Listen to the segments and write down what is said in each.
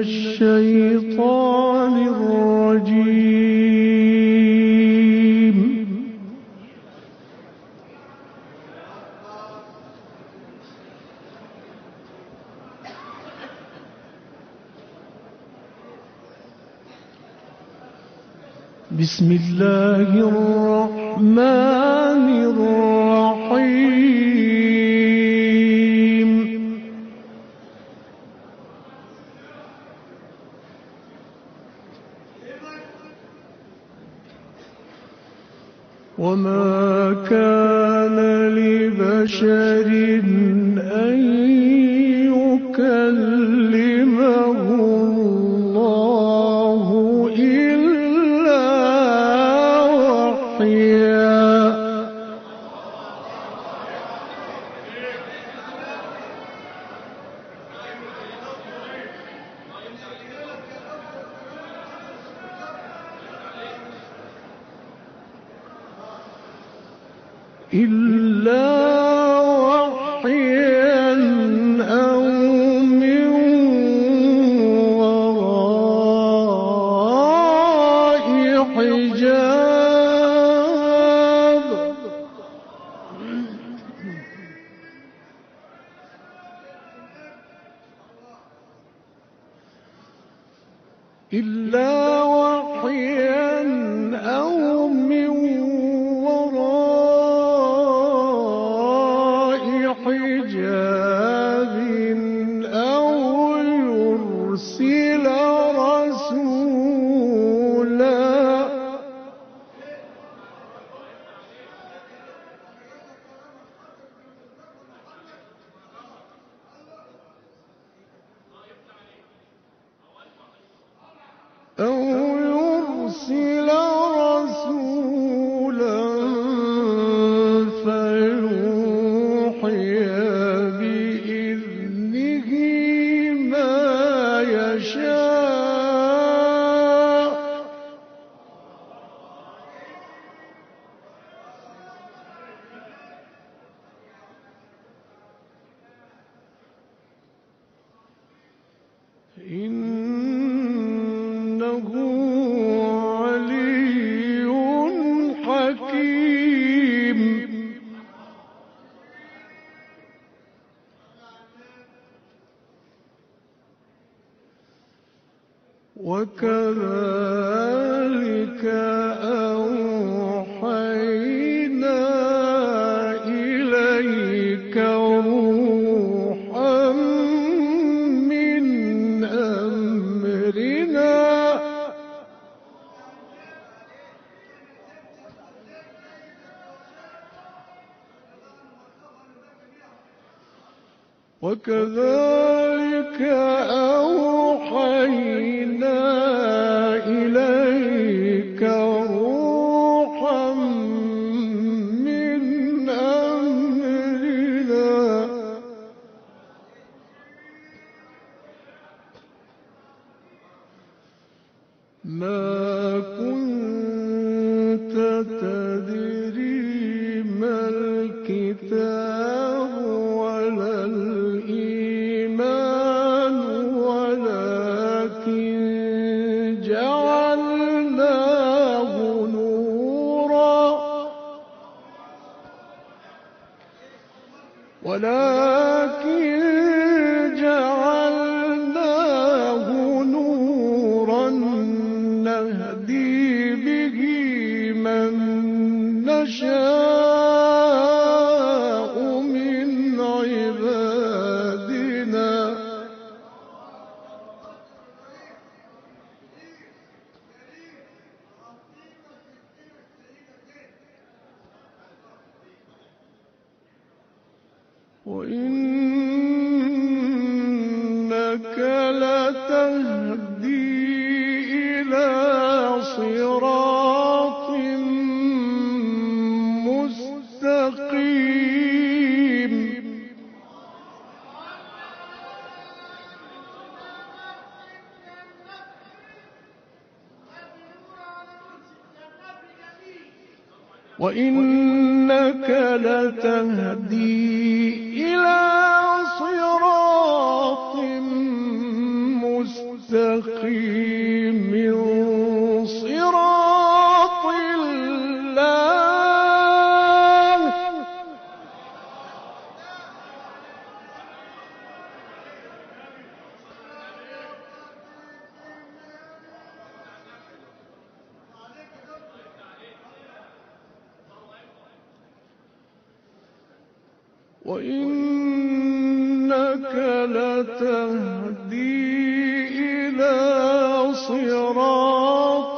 الشيطان الرجيم. بسم الله الرحمن الرحيم. وما كان لبشر أن يكلمه الله إلا وحيا. أو من وراء حجاب. إلا وحيا أو من وراء حجاب أو يرسل رسولا. فيوحي بإذنه ما يشاء. إنه علي حكيم. وكذلك أوحينا إليك روحا من أمرنا. وكذلك أوحينا إليك روحا من أمرنا ما كنت تدري ما الكتاب ولا الإيمان ولكن جعلناه نورا نهدي به من نشاء من عبادنا وإنك لتهدي إلى صراط مستقيم وإنك لتهدي إلى صراط مستقيم مستقيم صراط الله. وإنك لتهدي إلى صراط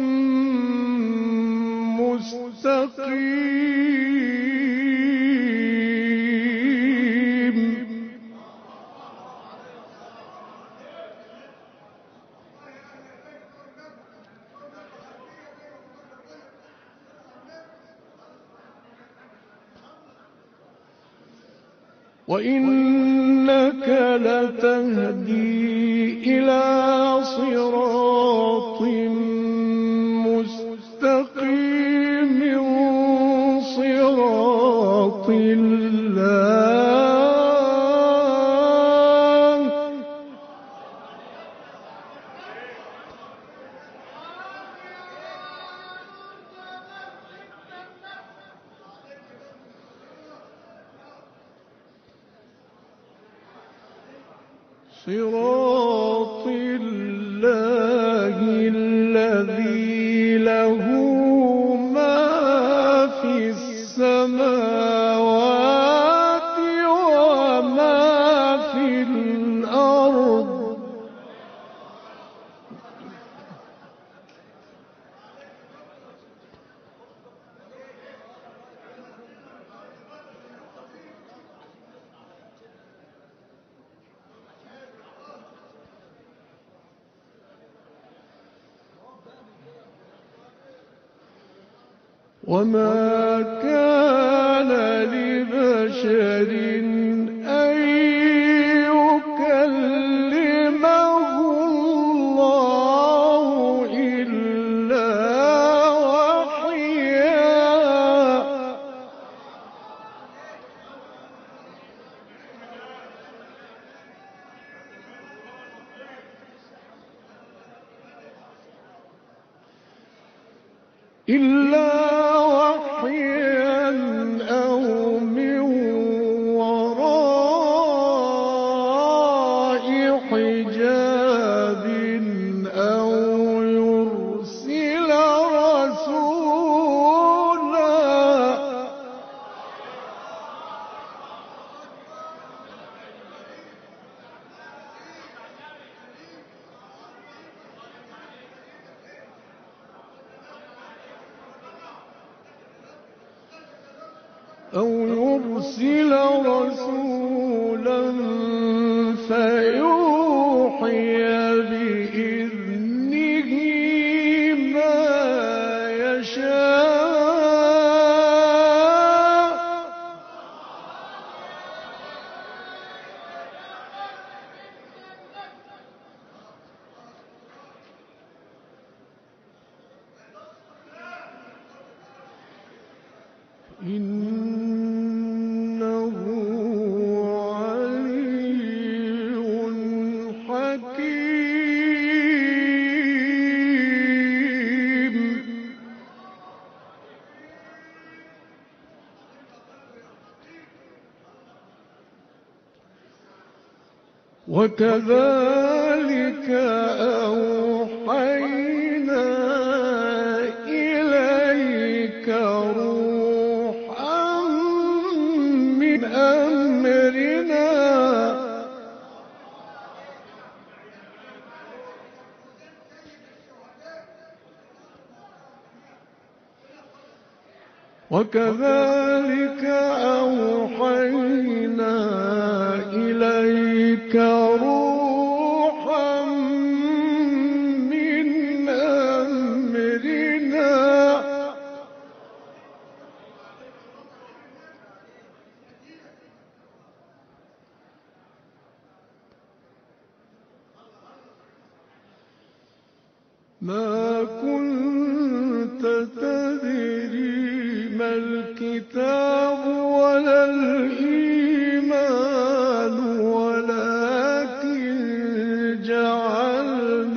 مستقيم. وإنك لتهدي إلى صراط مستقيم صراط الله. صراط الله الذي له ما في السماوات وما في الأرض. وما كان لبشر أن يكلمه الله إلا وحيا. إلا أو من وراء حجاب أو يرسل رسولا. فيوحي بإذنه ما يشاء. إنه علي حكيم. وكذلك أوحينا إليك روحا من أمرنا. وكذلك أوحينا إليك روحا من أمرنا. ما كنت تدري ما الكتاب ولا الإيمان ولكن جعلناه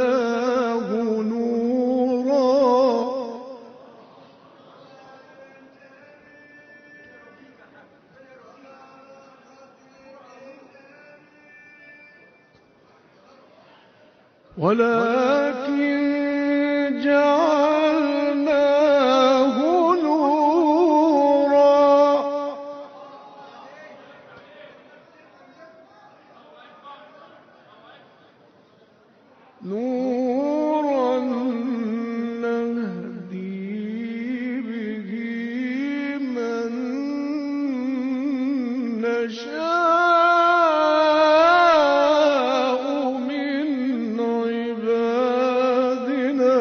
ولكن جعلناه نورا نهدي به من نشاء من عبادنا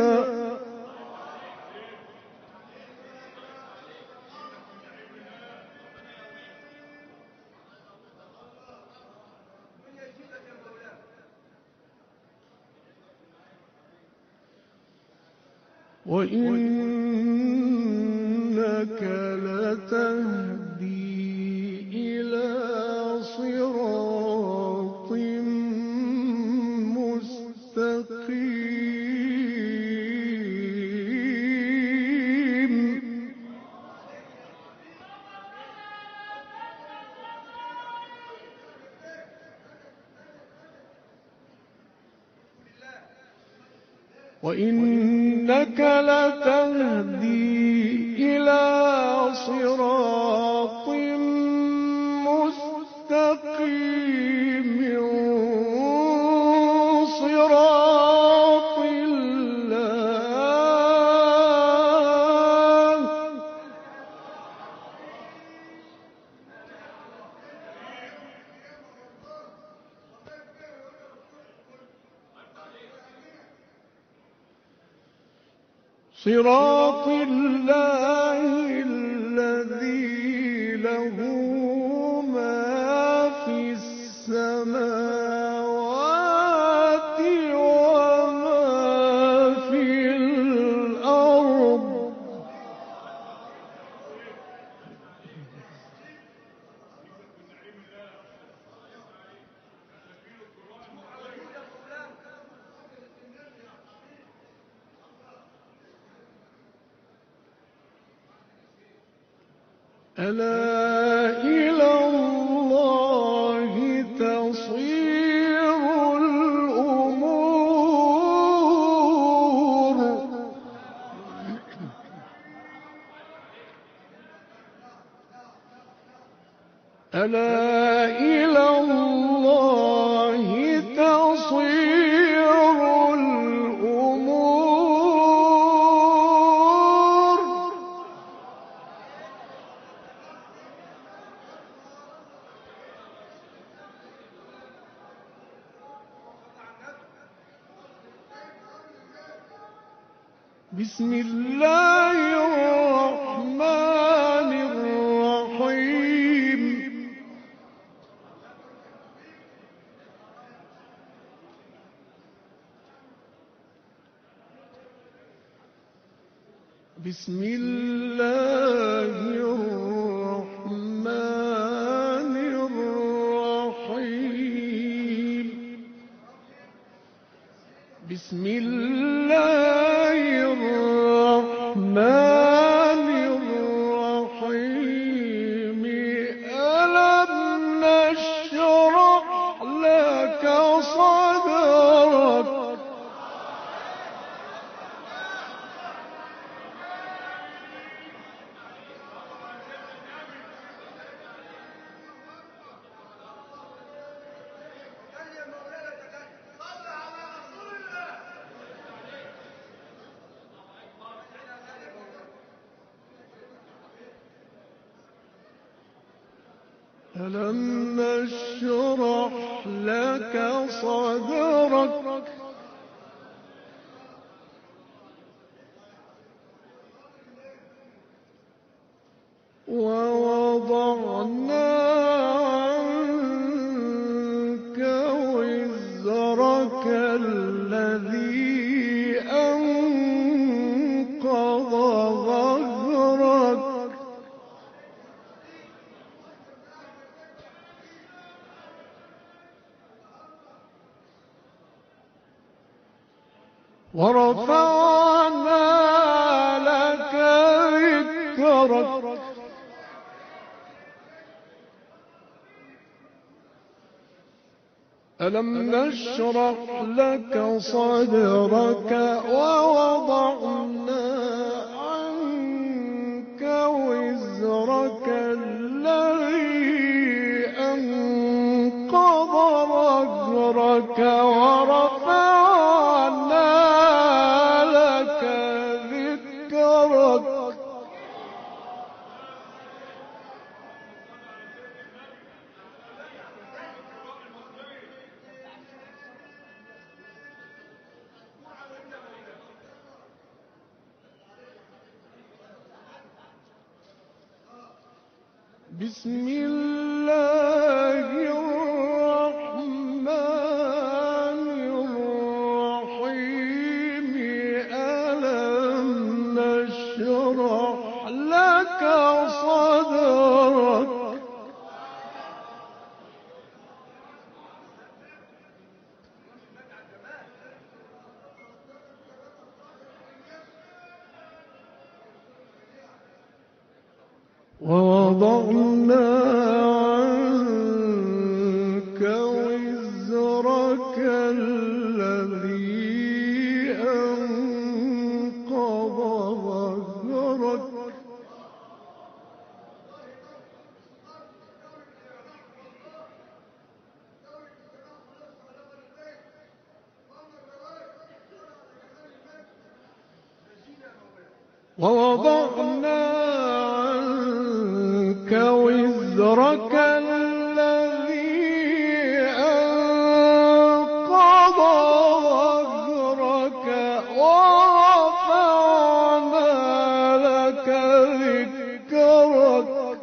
وإنك لتهدي إلى صراط مستقيم وإنك لتهدي إلى صراط مستقيم صراط الله صراط الله الذي له ما في السماوات وما في الأرض ألا إلى الله تصير الأمور ألا إلى الله تصير الأمور بسم الله الرحمن الرحيم بسم الله الرحمن الرحيم بسم الله الرحمن الرحيم ألم نشرح لك صدرك ألم نشرح لك صدرك ووضعنا عنك وزرك الذي أنقض ظهرك ورفعنا لك ذكرك ألم نشرح لك صدرك ووضعنا عنك وزرك الذي أنقض ظهرك ورفعنا لك ذكرك. بسم الله الرحمن الرحيم. ألم نشرح لك صدرك ووضعنا عنك وزرك الذي أنقض ظهرك ووضعنا عنك وزرك الذي أنقض ظهرك ورفعنا لك ذكرك.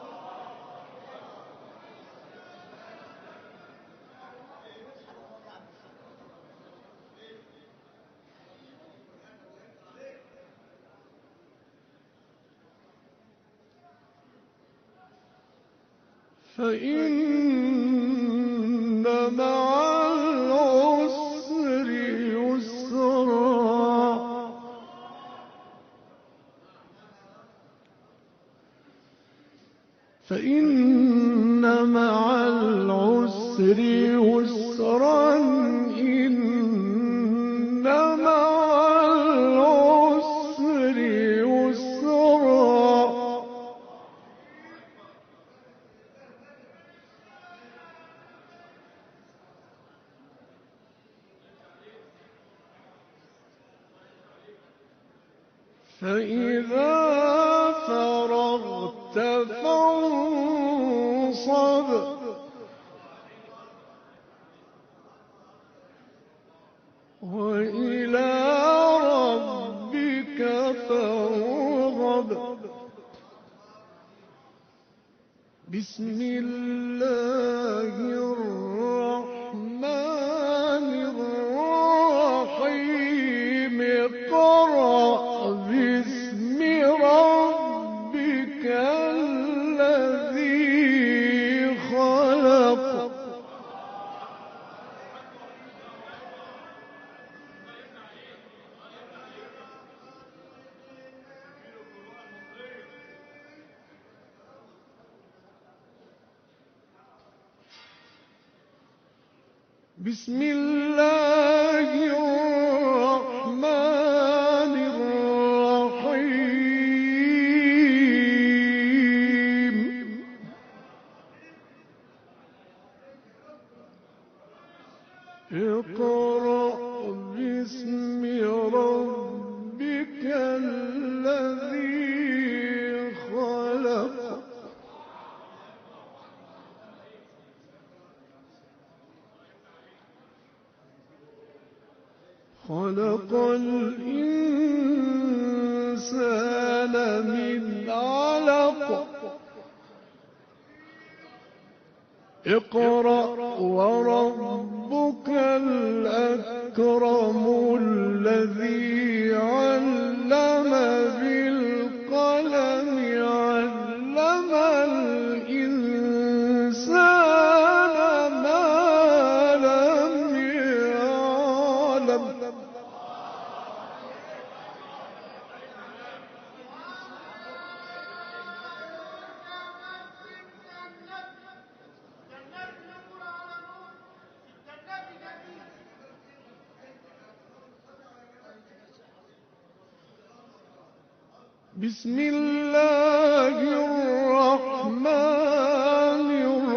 فإن مع العسر يسرا فإن مع العسر يسرا إن مع العسر يسرا. فإذا فرغت فانصب وإلى ربك فارغب. بسم الله الرحمن الرحيم. اقرأ باسم ربك الذي خلق. بسم الله الرحمن الرحيم. اقرأ باسم ربك الذي خلق. خلق الإنسان من علق. اقرأ وربك الأكرم الذي علم بالقلم علم الإنسان ما لم يعلم. بسم الله الرحمن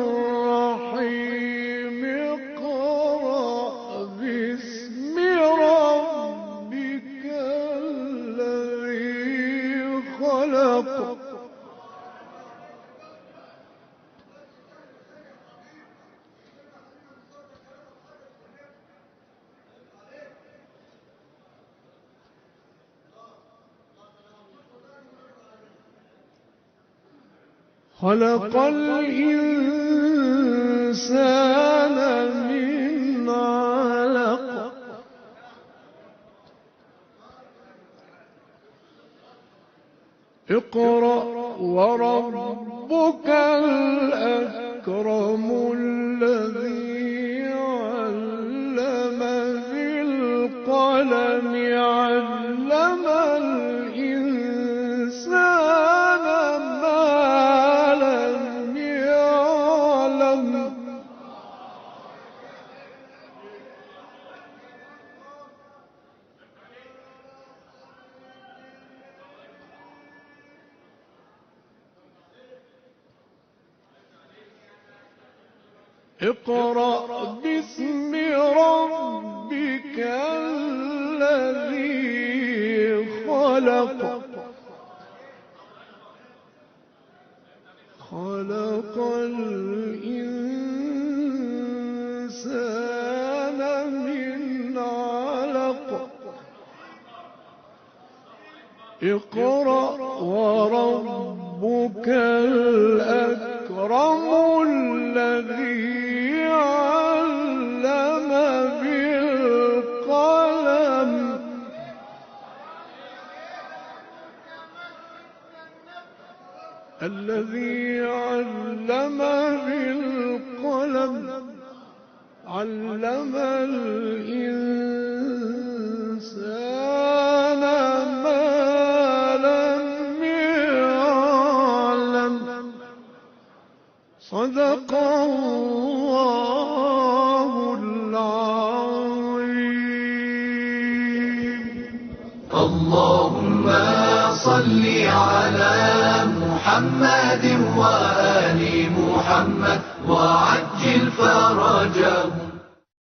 الرحيم اقرأ باسم ربك الذي خلق خلق الإنسان من علق اقرأ وربك الأكرم الذي علم بالقلم علم الإنسان ما لم يعلم اقرأ باسم ربك الذي خلق خلق الإنسان من علق اقرأ وربك الأكرم الذي علم بالقلم الذي علم بالقلم علم الإنسان ما لم يعلم صدق الله العظيم. اللهم صل على محمد